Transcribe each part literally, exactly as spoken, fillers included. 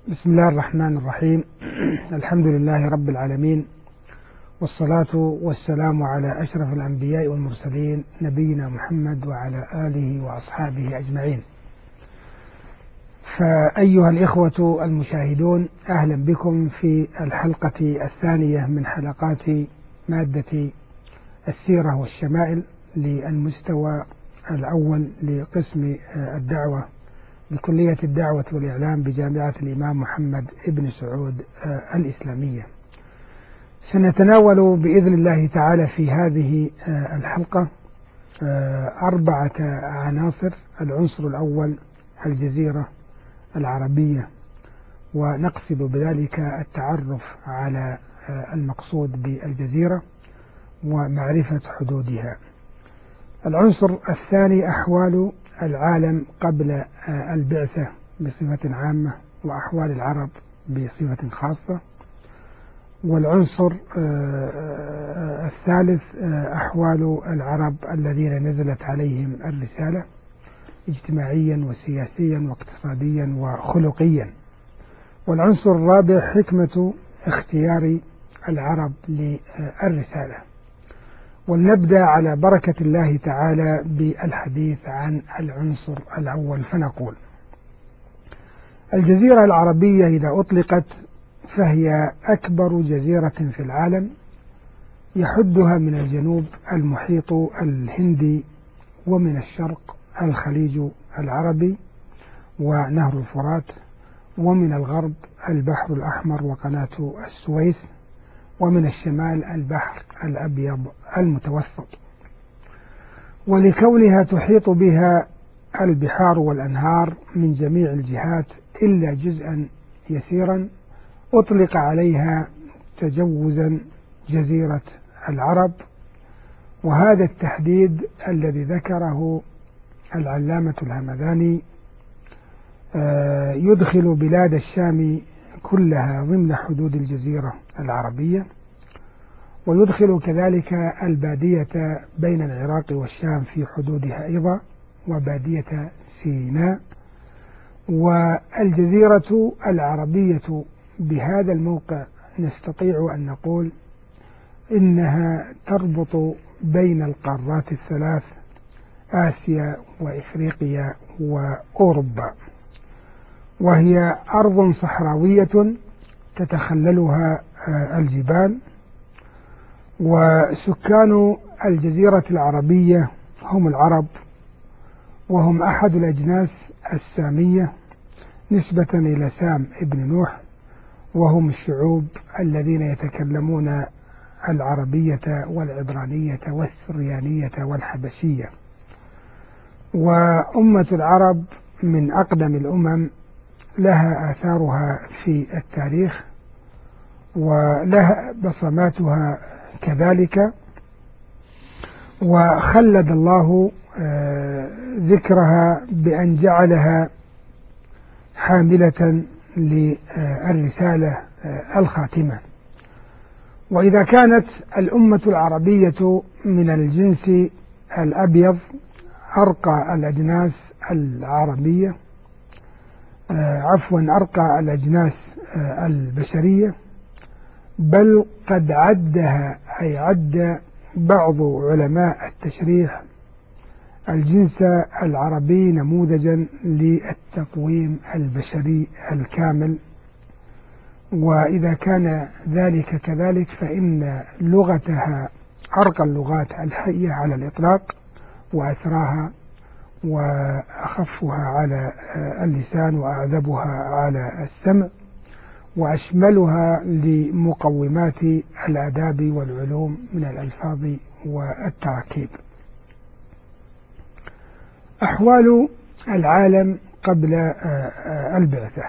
بسم الله الرحمن الرحيم. الحمد لله رب العالمين، والصلاة والسلام على أشرف الأنبياء والمرسلين نبينا محمد وعلى آله وأصحابه أجمعين. فأيها الإخوة المشاهدون، أهلا بكم في الحلقة الثانية من حلقات مادة السيرة والشمائل للمستوى الأول لقسم الدعوة بكلية الدعوة والإعلام بجامعة الإمام محمد ابن سعود الإسلامية. سنتناول بإذن الله تعالى في هذه الحلقة أربعة عناصر. العنصر الأول الجزيرة العربية، ونقصد بذلك التعرف على المقصود بالجزيرة ومعرفة حدودها. العنصر الثاني أحوال العالم قبل البعثة بصفة عامة وأحوال العرب بصفة خاصة. والعنصر الثالث أحوال العرب الذين نزلت عليهم الرسالة اجتماعيا وسياسيا واقتصاديا وخلقيا. والعنصر الرابع حكمة اختيار العرب للرسالة. ولنبدأ على بركة الله تعالى بالحديث عن العنصر الأول، فنقول: الجزيرة العربية إذا أطلقت فهي أكبر جزيرة في العالم، يحدها من الجنوب المحيط الهندي، ومن الشرق الخليج العربي ونهر الفرات، ومن الغرب البحر الأحمر وقناة السويس، ومن الشمال البحر الأبيض المتوسط. ولكونها تحيط بها البحار والأنهار من جميع الجهات إلا جزءا يسيرا، أطلق عليها تجوزا جزيرة العرب. وهذا التحديد الذي ذكره العلامة الهمداني يدخل بلاد الشام كلها ضمن حدود الجزيرة العربية، ويدخل كذلك البادية بين العراق والشام في حدودها أيضا، وبادية سيناء. والجزيرة العربية بهذا الموقع نستطيع أن نقول إنها تربط بين القارات الثلاث، آسيا وإفريقيا وأوروبا، وهي أرض صحراوية تتخللها الجبال. وسكان الجزيرة العربية هم العرب، وهم أحد الأجناس السامية نسبة إلى سام ابن نوح، وهم الشعوب الذين يتكلمون العربية والعبرانية والسريانية والحبشية. وأمة العرب من أقدم الأمم، لها آثارها في التاريخ ولها بصماتها كذلك، وخلد الله ذكرها بأن جعلها حاملة للرسالة الخاتمة. وإذا كانت الأمة العربية من الجنس الأبيض أرقى الأجناس العربية عفوا أرقى الأجناس البشرية، بل قد عدها أي عد بعض علماء التشريح الجنس العربي نموذجا للتقويم البشري الكامل. وإذا كان ذلك كذلك فإن لغتها أرقى اللغات الحية على الإطلاق، وأثراها وأخفها على اللسان وأعذبها على السمع، وأشملها لمقومات الآداب والعلوم من الألفاظ والتراكيب. أحوال العالم قبل البعثة.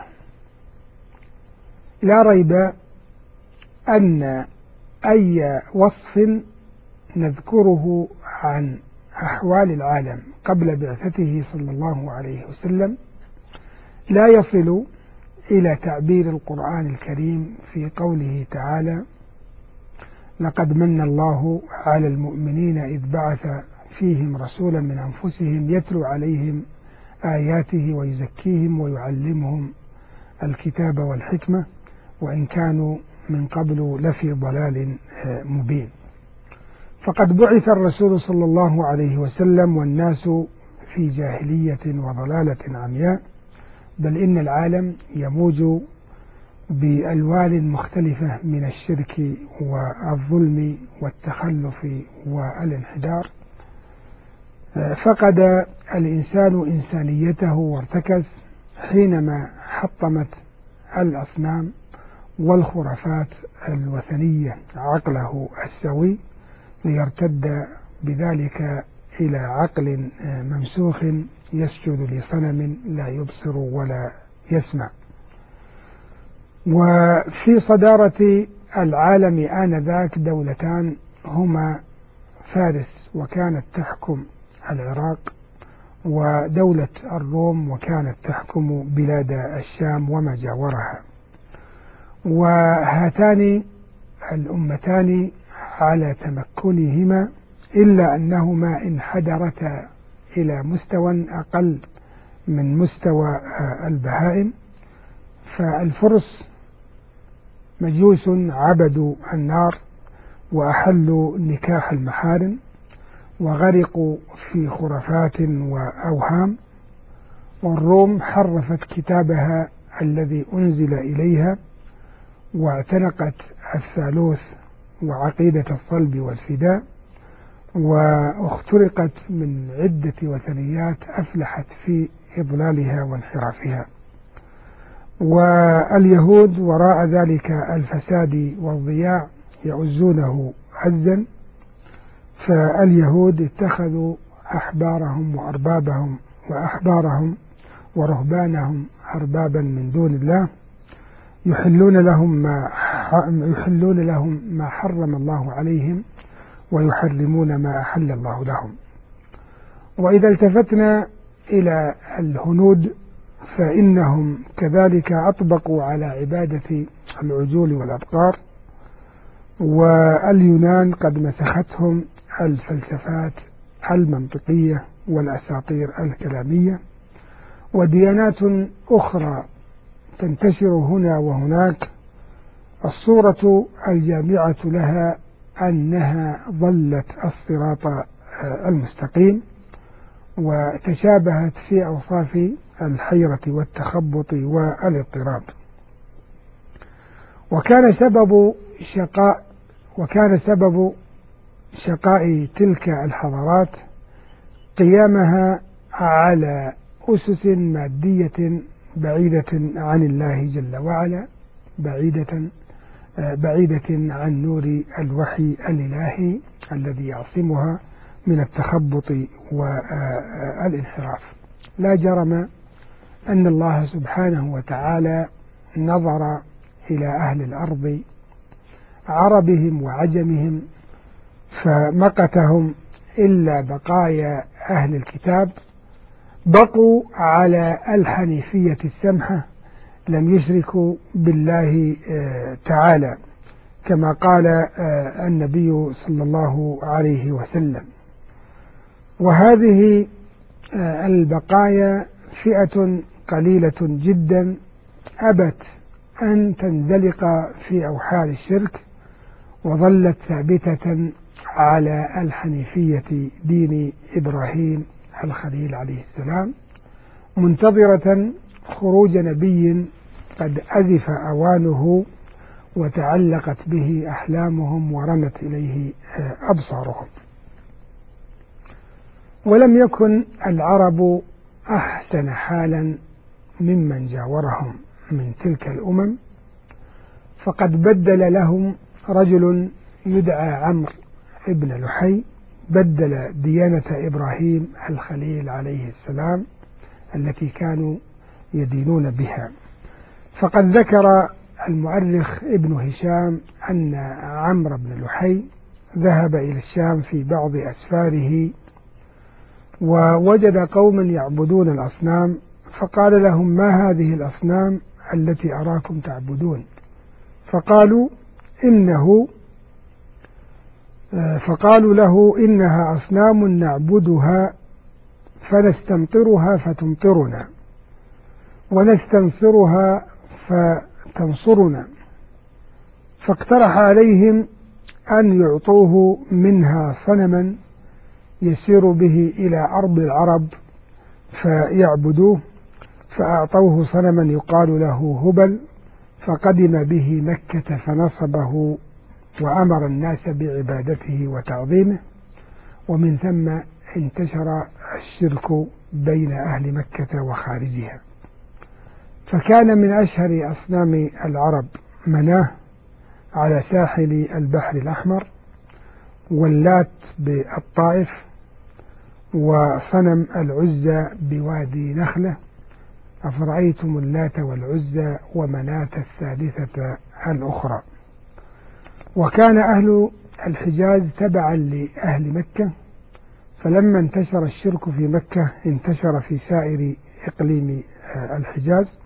لا ريب أن أي وصف نذكره عن أحوال العالم قبل بعثته صلى الله عليه وسلم لا يصل إلى تعبير القرآن الكريم في قوله تعالى: لقد من الله على المؤمنين إذ بعث فيهم رسولا من أنفسهم يتلو عليهم آياته ويزكيهم ويعلمهم الكتاب والحكمة، وإن كانوا من قبل لفي ضلال مبين. فقد بعث الرسول صلى الله عليه وسلم والناس في جاهلية وضلالة عمياء، بل إن العالم يموج بألوان مختلفة من الشرك والظلم والتخلف والانحدار. فقد الإنسان إنسانيته وارتكز حينما حطمت الأصنام والخرافات الوثنية عقله السوي، ليرتد بذلك إلى عقل ممسوخ يسجد لصنم لا يبصر ولا يسمع. وفي صدارة العالم آنذاك دولتان هما فارس وكانت تحكم العراق، ودولة الروم وكانت تحكم بلاد الشام وما جاورها. وهاتان الأمتان على تمكنهما إلا أنهما انحدرتا إلى مستوى أقل من مستوى البهائم. فالفرس مجوس عبدوا النار وأحلوا نكاح المحارم وغرقوا في خرافات وأوهام، والروم حرفت كتابها الذي أنزل إليها واعتنقت الثالوث وعقيدة الصلب والفداء، واخترقت من عدة وثنيات أفلحت في إضلالها وانحرافها. واليهود وراء ذلك الفساد والضياع يعزونه عزا، فاليهود اتخذوا أحبارهم وأربابهم وأحبارهم ورهبانهم أربابا من دون الله، يحلون لهم ما يحلون لهم ما حرم الله عليهم ويحرمون ما أحل الله لهم. وإذا التفتنا إلى الهنود فإنهم كذلك أطبقوا على عبادة العجول والأبقار، واليونان قد مسختهم الفلسفات المنطقية والأساطير الكلامية، وديانات أخرى تنتشر هنا وهناك. الصورة الجامعة لها أنها ضلت الصراط المستقيم وتشابهت في أوصاف الحيرة والتخبط والاضطراب. وكان سبب شقاء وكان سبب شقاء تلك الحضارات قيامها على أسس مادية بعيدة عن الله جل وعلا، بعيدة بعيدة عن نور الوحي الإلهي الذي يعصمها من التخبط والانحراف. لا جرم أن الله سبحانه وتعالى نظر إلى أهل الأرض عربهم وعجمهم فمقتهم إلا بقايا أهل الكتاب، بقوا على الحنيفية السمحة، لم يشركوا بالله تعالى كما قال النبي صلى الله عليه وسلم. وهذه البقايا فئة قليلة جدا أبت أن تنزلق في أوحال الشرك، وظلت ثابتة على الحنيفية دين إبراهيم الخليل عليه السلام، منتظرة خروج نبي قد أزف أوانه وتعلقت به أحلامهم ورنت إليه أبصارهم. ولم يكن العرب أحسن حالا ممن جاورهم من تلك الأمم، فقد بدل لهم رجل يدعى عمرو ابن لحي، بدل ديانة إبراهيم الخليل عليه السلام التي كانوا يدينون بها. فقد ذكر المؤرخ ابن هشام أن عمرو بن لحي ذهب إلى الشام في بعض أسفاره ووجد قوما يعبدون الأصنام، فقال لهم: ما هذه الأصنام التي أراكم تعبدون؟ فقالوا إنه فقالوا له: إنها أصنام نعبدها فنستمطرها فتمطرنا، ونستنصرها فتنصرنا، فاقترح عليهم أن يعطوه منها صنما يسير به إلى أرض العرب فيعبدوه، فأعطوه صنما يقال له هبل، فقدم به مكة فنصبه وأمر الناس بعبادته وتعظيمه، ومن ثم انتشر الشرك بين أهل مكة وخارجها. فكان من أشهر أصنام العرب مناه على ساحل البحر الأحمر، واللات بالطائف، وصنم العزى بوادي نخلة، أفرأيتم اللات والعزى ومناة الثالثة الأخرى. وكان أهل الحجاز تبعا لأهل مكة، فلما انتشر الشرك في مكة انتشر في سائر إقليم الحجاز.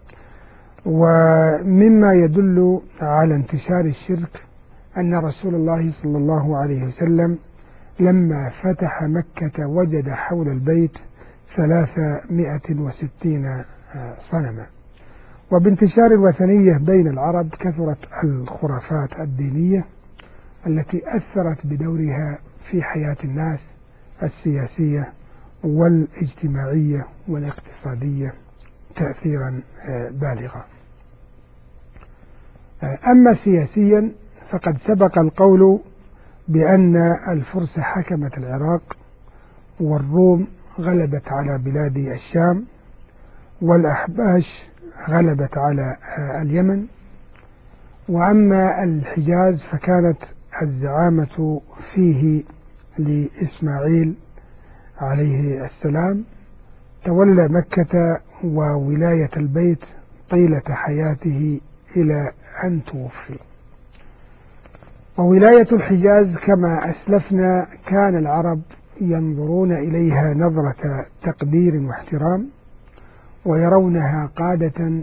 ومما يدل على انتشار الشرك أن رسول الله صلى الله عليه وسلم لما فتح مكة وجد حول البيت ثلاثمائة وستين صنما. وبانتشار الوثنية بين العرب كثرت الخرافات الدينية التي أثرت بدورها في حياة الناس السياسية والاجتماعية والاقتصادية تأثيرا بالغا. أما سياسيا فقد سبق القول بأن الفرس حكمت العراق، والروم غلبت على بلاد الشام، والأحباش غلبت على اليمن. وأما الحجاز فكانت الزعامة فيه لإسماعيل عليه السلام، تولى مكة وولاية البيت طيلة حياته إلى أن توفي. وولاية الحجاز كما أسلفنا كان العرب ينظرون إليها نظرة تقدير واحترام، ويرونها قادة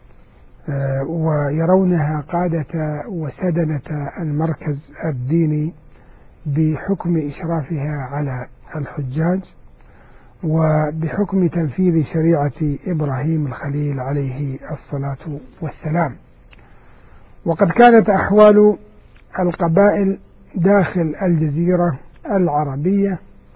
ويرونها قادة وسدنة المركز الديني بحكم إشرافها على الحجاج، وبحكم تنفيذ شريعة إبراهيم الخليل عليه الصلاة والسلام. وقد كانت أحوال القبائل داخل الجزيرة العربية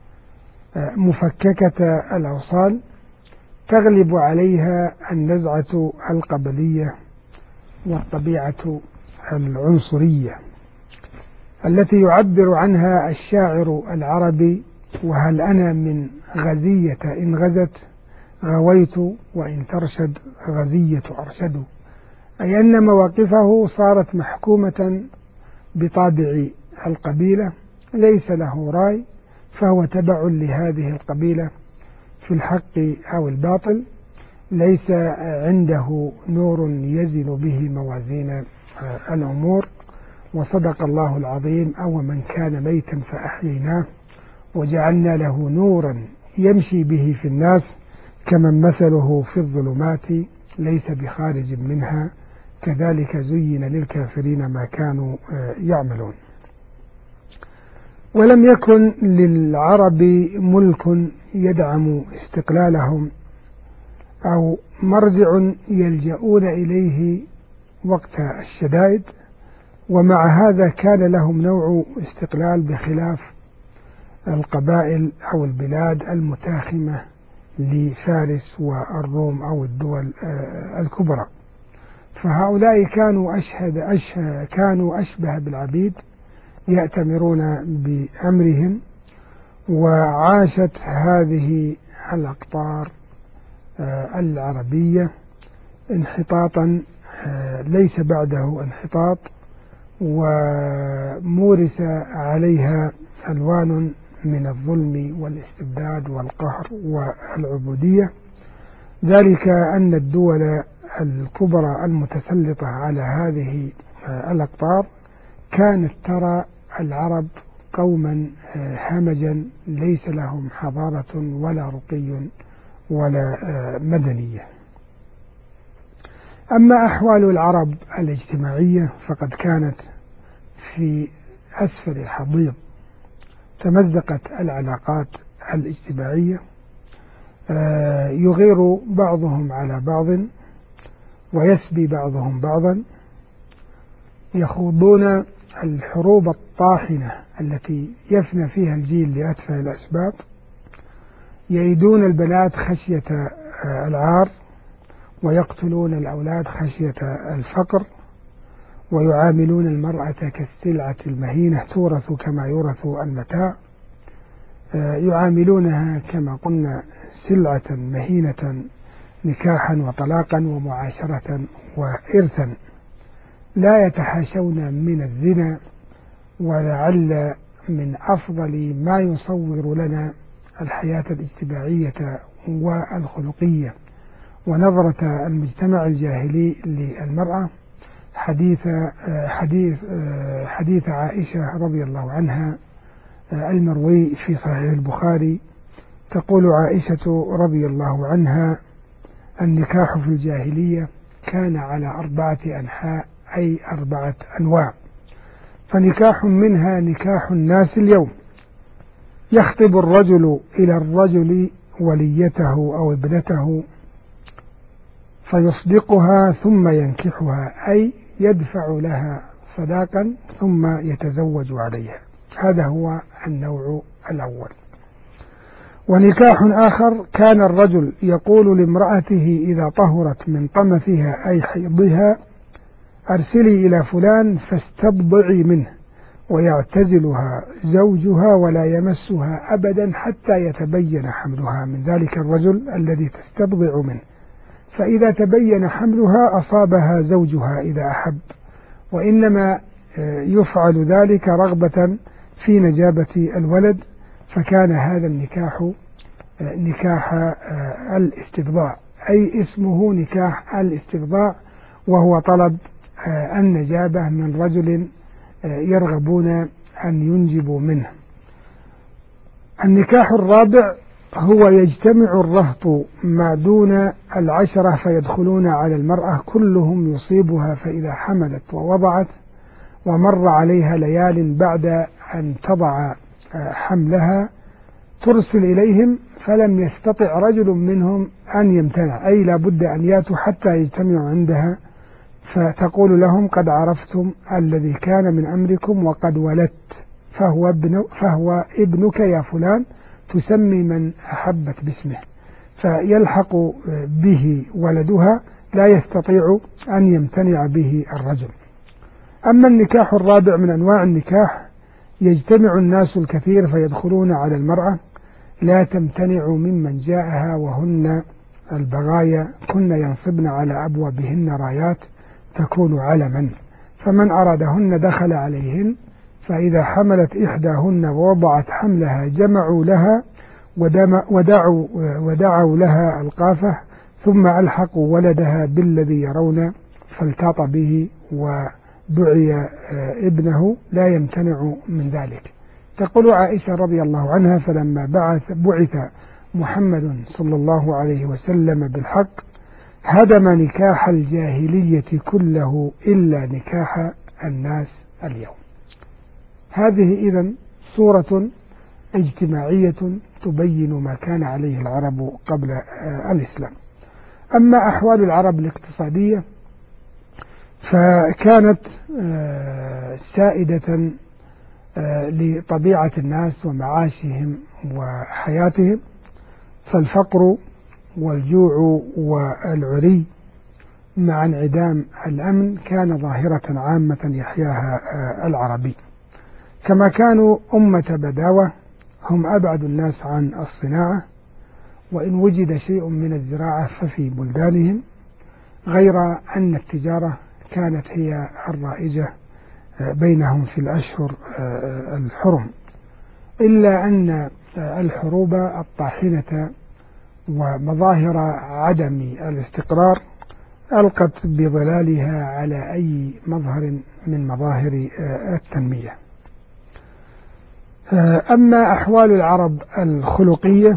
مفككة الأوصال، تغلب عليها النزعة القبلية والطبيعة العنصرية التي يعبر عنها الشاعر العربي: وهل أنا من غزية إن غزت غويت وإن ترشد غزية أرشد. أي أن مواقفه صارت محكومة بطابع القبيلة، ليس له رأي، فهو تبع لهذه القبيلة في الحق أو الباطل، ليس عنده نور يزن به موازين الأمور. وصدق الله العظيم: أو من كان ميتا فأحييناه وجعلنا له نورا يمشي به في الناس كمن مثله في الظلمات ليس بخارج منها كذلك زين للكافرين ما كانوا يعملون. ولم يكن للعرب ملك يدعم استقلالهم أو مرجع يلجؤون إليه وقت الشدائد، ومع هذا كان لهم نوع استقلال بخلاف القبائل أو البلاد المتاخمة لفارس والروم أو الدول الكبرى. فهؤلاء كانوا أشهد أشهد كانوا أشبه بالعبيد يأتمرون بأمرهم. وعاشت هذه الأقطار العربية انحطاطا ليس بعده انحطاط، ومورس عليها ألوان من الظلم والاستبداد والقهر والعبودية، ذلك أن الدول الكبرى المتسلطة على هذه الأقطار كانت ترى العرب قوما همجا ليس لهم حضارة ولا رقي ولا مدنية. أما أحوال العرب الاجتماعية فقد كانت في أسفل الحضيض، تمزقت العلاقات الاجتماعية، يغير بعضهم على بعض، ويسبي بعضهم بعضا، يخوضون الحروب الطاحنة التي يفنى فيها الجيل لأتفه الأسباب، يئدون البنات خشية العار، ويقتلون الأولاد خشية الفقر، ويعاملون المرأة كالسلعة المهينة تورث كما يورث المتاع، يعاملونها كما قلنا سلعة مهينة نكاحا وطلاقا ومعاشرة وإرثا، لا يتحاشون من الزنا. ولعل من أفضل ما يصور لنا الحياة الاجتماعية والخلقية ونظرة المجتمع الجاهلي للمرأة حديث حديث حديث عائشة رضي الله عنها المروي في صحيح البخاري. تقول عائشة رضي الله عنها: النكاح في الجاهلية كان على أربعة أنحاء، أي أربعة أنواع. فنكاح منها نكاح الناس اليوم، يخطب الرجل إلى الرجل وليته أو ابنته فيصدقها ثم ينكحها، أي يدفع لها صداقا ثم يتزوج عليها. هذا هو النوع الأول. ونكاح آخر كان الرجل يقول لامرأته إذا طهرت من طمثها أي حيضها: أرسلي إلى فلان فاستبضعي منه، ويعتزلها زوجها ولا يمسها أبدا حتى يتبين حملها من ذلك الرجل الذي تستبضع منه، فإذا تبين حملها أصابها زوجها إذا أحب، وإنما يفعل ذلك رغبة في نجابة الولد. فكان هذا النكاح نكاح الاستبضاع، أي اسمه نكاح الاستبضاع، وهو طلب النجابة من رجل يرغبون أن ينجبوا منه. النكاح الرابع هو يجتمع الرهط ما دون العشرة فيدخلون على المرأة كلهم يصيبها، فإذا حملت ووضعت ومر عليها ليال بعد أن تضع حملها ترسل إليهم، فلم يستطع رجل منهم أن يمتنع، أي لا بد أن ياتوا حتى يجتمعوا عندها، فتقول لهم: قد عرفتم الذي كان من أمركم وقد ولدت، فهو, ابن فهو ابنك يا فلان، تسمي من أحبت باسمه، فيلحق به ولدها لا يستطيع أن يمتنع به الرجل. أما النكاح الرابع من أنواع النكاح، يجتمع الناس الكثير فيدخلون على المرأة لا تمتنع ممن جاءها، وهن البغايا كن ينصبن على أبوابهن رايات تكون علما، فمن أرادهن دخل عليهن، فإذا حملت إحداهن ووضعت حملها جمعوا لها ودعوا, ودعوا لها القافة، ثم ألحقوا ولدها بالذي يرون فالتاط به ودعي ابنه لا يمتنع من ذلك. تقول عائشة رضي الله عنها: فلما بعث بعث محمد صلى الله عليه وسلم بالحق هدم نكاح الجاهلية كله إلا نكاح الناس اليوم. هذه إذن صورة اجتماعية تبين ما كان عليه العرب قبل الإسلام. أما أحوال العرب الاقتصادية فكانت سائدة لطبيعة الناس ومعاشهم وحياتهم، فالفقر والجوع والعري مع انعدام الأمن كان ظاهرة عامة يحياها العربي. كما كانوا أمة بداوة، هم أبعد الناس عن الصناعة، وإن وجد شيء من الزراعة ففي بلدانهم، غير أن التجارة كانت هي الرائجة بينهم في الأشهر الحرم، إلا أن الحروب الطاحنة ومظاهر عدم الاستقرار ألقت بظلالها على أي مظهر من مظاهر التنمية. أما أحوال العرب الخلقية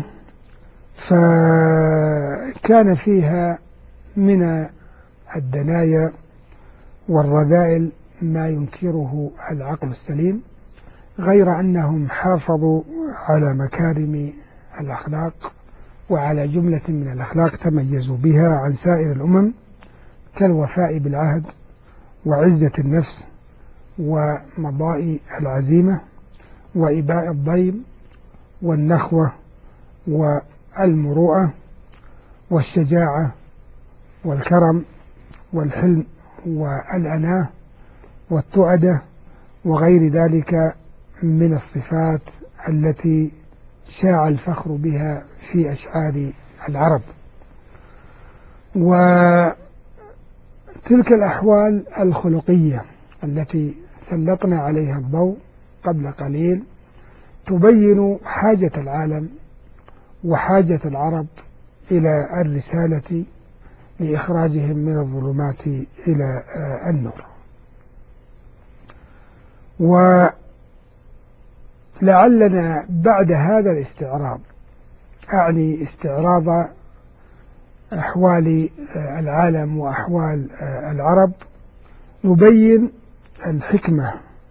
فكان فيها من الدنايا والرذائل ما ينكره العقل السليم، غير أنهم حافظوا على مكارم الأخلاق وعلى جملة من الأخلاق تميزوا بها عن سائر الأمم، كالوفاء بالعهد وعزة النفس ومضاء العزيمة وإباء الضيم والنخوة والمروءة والشجاعة والكرم والحلم والأناة والتؤدة وغير ذلك من الصفات التي شاع الفخر بها في أشعار العرب. وتلك الأحوال الخلقية التي سلطنا عليها الضوء قبل قليل تبين حاجة العالم وحاجة العرب إلى الرسالة لإخراجهم من الظلمات إلى النور. ولعلنا بعد هذا الاستعراض، أعني استعراض أحوال العالم وأحوال العرب، نبين الحكمة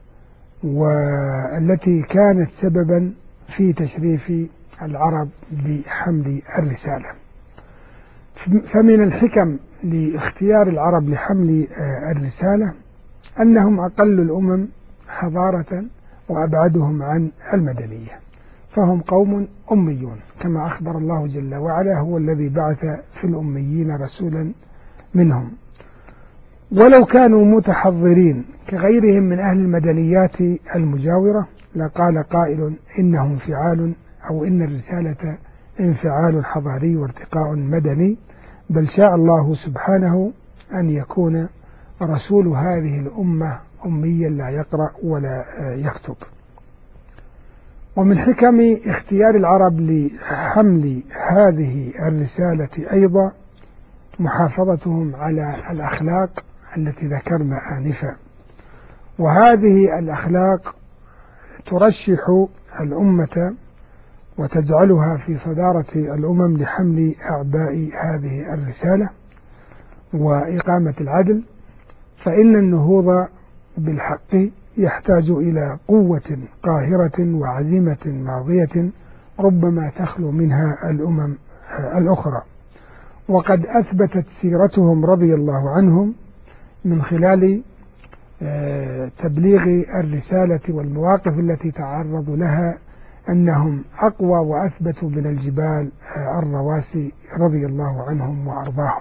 والتي كانت سببا في تشريف العرب بحمل الرسالة. فمن الحكم لاختيار العرب لحمل الرسالة أنهم أقل الأمم حضارة وأبعدهم عن المدنية، فهم قوم أميون كما أخبر الله جل وعلا: هو الذي بعث في الأميين رسولا منهم. ولو كانوا متحضرين كغيرهم من أهل المدنيات المجاورة لقال قائل إنهم انفعال أو إن الرسالة انفعال حضاري وارتقاء مدني، بل شاء الله سبحانه أن يكون رسول هذه الأمة أميا لا يقرأ ولا يكتب. ومن حكم اختيار العرب لحمل هذه الرسالة أيضا محافظتهم على الأخلاق التي ذكرنا آنفا، وهذه الأخلاق ترشح الأمة وتجعلها في صدارة الأمم لحمل أعباء هذه الرسالة وإقامة العدل، فإن النهوض بالحق يحتاج إلى قوة قاهرة وعزيمة ماضية ربما تخلو منها الأمم الأخرى. وقد أثبتت سيرتهم رضي الله عنهم من خلال تبليغ الرسالة والمواقف التي تعرضوا لها أنهم أقوى وأثبتوا من الجبال الرواسي رضي الله عنهم وأرضاهم.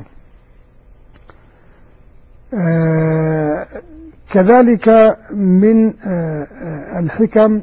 كذلك من الحكم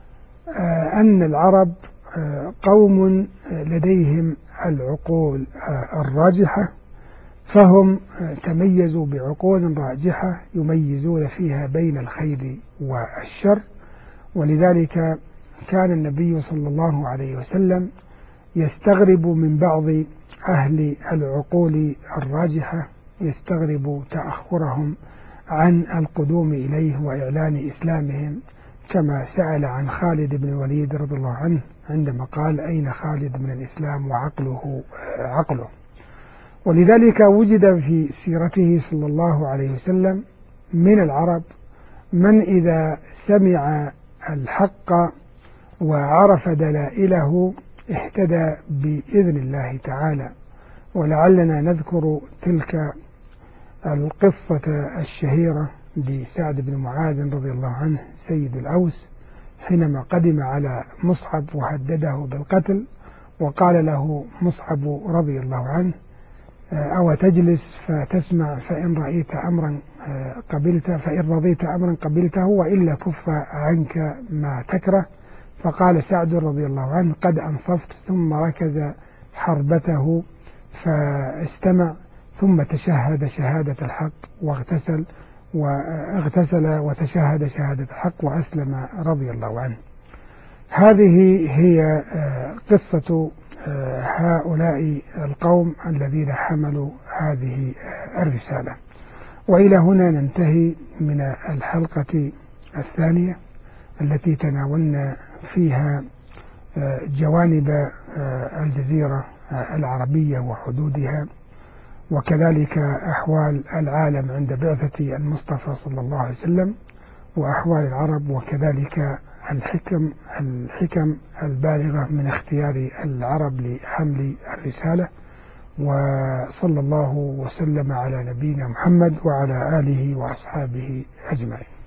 أن العرب قوم لديهم العقول الراجحة، فهم تميزوا بعقول راجحة يميزون فيها بين الخير والشر. ولذلك كان النبي صلى الله عليه وسلم يستغرب من بعض أهل العقول الراجحة، يستغرب تأخرهم عن القدوم إليه وإعلان إسلامهم، كما سأل عن خالد بن الوليد رضي الله عنه عندما قال: أين خالد من الإسلام وعقله عقله. ولذلك وجد في سيرته صلى الله عليه وسلم من العرب من إذا سمع الحق وعرف دلائله اهتدى بإذن الله تعالى. ولعلنا نذكر تلك القصة الشهيرة لسعد بن معاذ رضي الله عنه سيد الأوس، حينما قدم على مصعب وهدده بالقتل، وقال له مصعب رضي الله عنه: أو تجلس فتسمع، فإن رأيت أمرا قبلته، فإن رضيت أمرا قبلته، وإلا كف عنك ما تكره. فقال سعد رضي الله عنه: قد أنصفت. ثم ركز حربته فاستمع، ثم تشهد شهادة الحق واغتسل واغتسل وتشهد شهادة الحق وأسلم رضي الله عنه. هذه هي قصة هؤلاء القوم الذين حملوا هذه الرسالة. وإلى هنا ننتهي من الحلقة الثانية التي تناولنا فيها جوانب الجزيرة العربية وحدودها، وكذلك أحوال العالم عند بعثة المصطفى صلى الله عليه وسلم وأحوال العرب، وكذلك الحكم الحكم البالغة من اختيار العرب لحمل الرسالة. وصلى الله وسلم على نبينا محمد وعلى آله وأصحابه أجمعين.